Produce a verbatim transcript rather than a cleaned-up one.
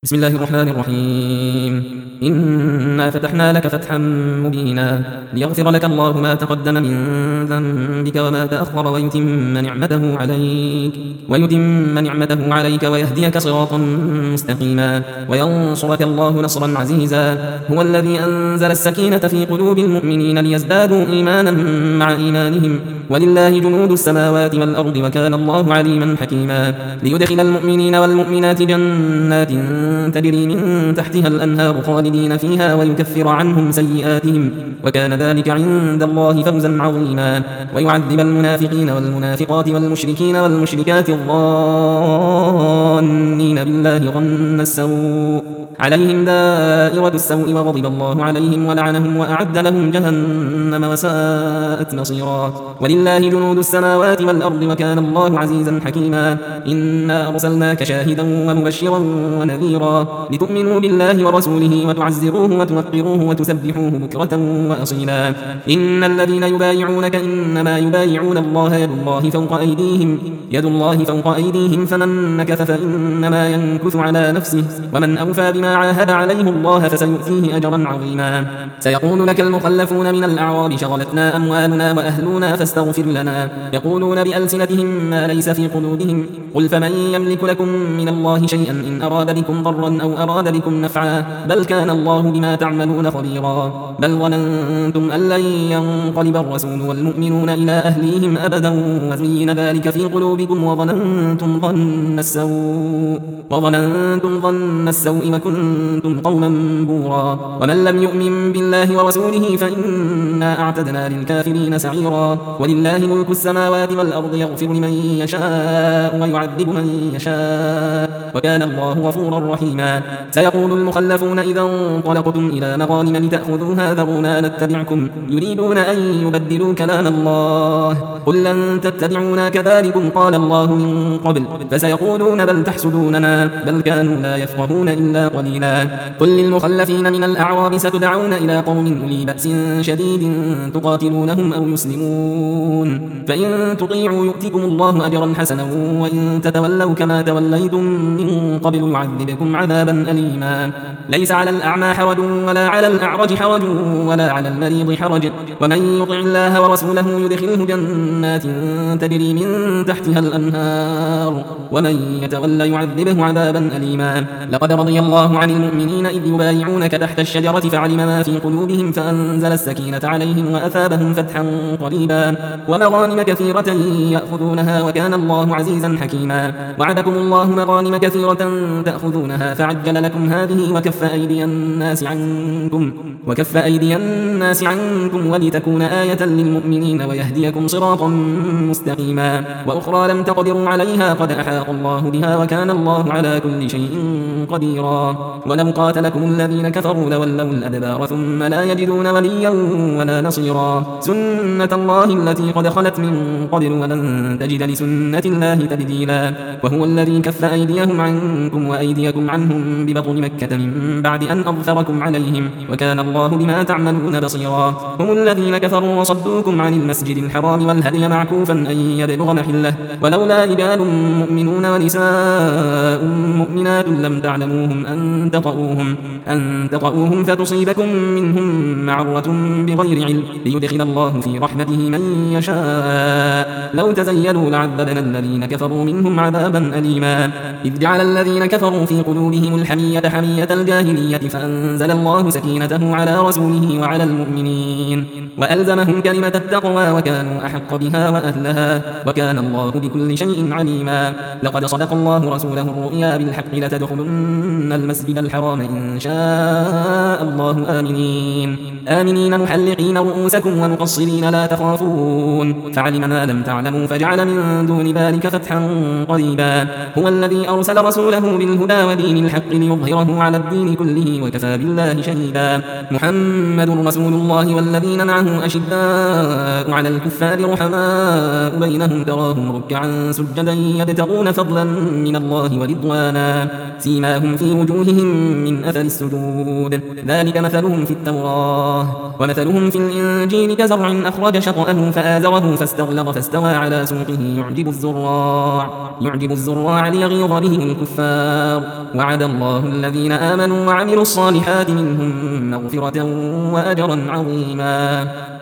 بسم الله الرحمن الرحيم. إنا فتحنا لك فتحا مبينا ليغفر لك الله ما تقدم من ذنبك وما تأخر ويتم نعمته عليك ويتم نعمته عليك ويهديك صراطا مستقيما وينصرك الله نصرا عزيزا. هو الذي أنزل السكينة في قلوب المؤمنين ليزدادوا إيمانا مع إيمانهم ولله جنود السماوات والأرض وكان الله عليما حكيما. ليدخل المؤمنين والمؤمنات جنات تجري من تحتها الأنهار خالدين فيها ويكفر عنهم سيئاتهم وكان ذلك عند الله فوزا عظيما. ويعذب المنافقين والمنافقات والمشركين والمشركات الظانين بالله ظن السوء عليهم دائرة السوء وغضب الله عليهم ولعنهم وأعد لهم جهنم وساءت مصيرا. ولله جنود السماوات والأرض وكان الله عزيزا حكيما. إنا أرسلناك شاهدا ومبشرا ونذيرا لتؤمنوا بالله ورسوله وتعزروه وتوقروه وتسبحوه بكرة وأصيلا. إن الذين يبايعونك إنما يبايعون الله يد الله فوق أيديهم يد الله فوق أيديهم فمن نكث فإنما ينكث على نفسه ومن أوفى بما عاهد عليه الله فسيؤتيه أجرا عظيما. سيقول لك المخلفون من الأعراب شغلتنا أموالنا وأهلنا فاستغفر لنا يقولون بألسنتهم ما ليس في قلوبهم قل فمن يملك لكم من الله شيئا إن أراد بكم ضرا أو أراد بكم نفعا بل كان الله بما تعملون خبيرا. بل ظننتم أن لن ينقلب الرسول والمؤمنون إلى أهليهم أبدا وزين ذلك في قلوبكم وظننتم ظن السوء وظننتم ظن السوء وكنتم قوما بورا. ومن لم يؤمن بالله ورسوله فإنا أعتدنا للكافرين سعيرا. ولله ملك السماوات والأرض يغفر لمن يشاء ويعذب من يشاء وكان الله غفورا رحيما. سيقول المخلفون إذا انطلقتم إلى مغانم لتأخذوها ذرونا نتبعكم يريدون أن يبدلوا كلام الله قل لن تتبعونا كذلكم قال الله من قبل فسيقولون بل تحسدوننا بل كانوا لا يفقهون إلا قليلا. قل للمخلفين من الأعراب ستدعون إلى قوم أولي بأس شديد تقاتلونهم أو يسلمون فإن تطيعوا يؤتكم الله أجرا حسنا وإن تتولوا كما توليتم من قبل يعذبكم عذابا أليما. ليس على الأعمى حرج ولا على الأعرج حرج ولا على المريض حرج ومن يطع الله ورسوله يدخله جنات تجري من تحتها الأنهار ومن يتولى يعذبه عذابا أليما. لقد رضي الله عن المؤمنين إذ يبايعونك تحت الشجرة فعلم ما في قلوبهم فأنزل السكينة عليهم وأثابهم فتحا قريبا ومغانم كثيرة يأخذونها وكان الله عزيزا حكيما. وعدكم الله مغانم كثيرة تأخذونها فعجل لكم هذه وكف أيدي الناس عنكم وكف أيدي الناس عنكم ولتكون آية للمؤمنين ويهديكم صراطا مستقيما. وأخرى لم تقدروا عليها قد أحاط الله بها وكان الله على كل شيء قديرا. ولو قاتلكم الذين كفروا لولوا الأدبار ثم لا يجدون وليا ولا نصيرا. سنة الله التي قد خلت من قبل ولن تجد لسنة الله تبديلا. وهو الذي كف أيديهم عنكم وأيديكم عنهم ببطن مكة من بعد أن أظفركم عليهم وكان الله بما تعملون بصيرا. هم الذين كفروا وصدوكم عن المسجد الحرام والهدي معكوفا أن يبلغ محله ولولا رجال مؤمنون ونساء مؤمنات لم تعلموهم أن تطؤوهم أن تطؤوهم فتصيبكم منهم معرة بغير علم ليدخل الله في رحمته من يشاء لو تزيلوا لعذبنا الذين كفروا منهم عذابا أليما. إذ جعل الذين كفروا في قلوبهم الحمية حمية الجاهلية فأنزل الله سكينته على رسوله وعلى المؤمنين وألزمهم كلمة التقوى وكانوا أحق بها وأهلها وكان الله بكل شيء عليما. لقد صدق الله رسوله الرؤيا بالحق لتدخلن المسجد الحرام إن شاء الله آمنين آمنين محلقين رؤوسكم ومقصرين لا تخافون فعلم ما لم تعلموا فجعل من دون ذلك فتحا قريبا. هو الذي أرسل رسوله بالهدى ودين الحق ليظهره على الدين كله وكفى بالله شهيدا. محمد رسول الله والذين معه أشداء على الكفار رحماء بينهم تراهم ركعا سجدا يبتغون فضلا من الله ورضوانا سيماهم في وجوههم من أثر السجود ذلك مثلهم في التوراة ومثلهم في الإنجيل كزرع أخرج شطأه فآزره فآزره فاستغلظ فاستوى على سوقه يعجب الزراع يعجب الزراع ليغيظ بهم الكفار وعد الله الذين آمنوا وعملوا الصالحات منهم مغفرة وأجرا عظيما.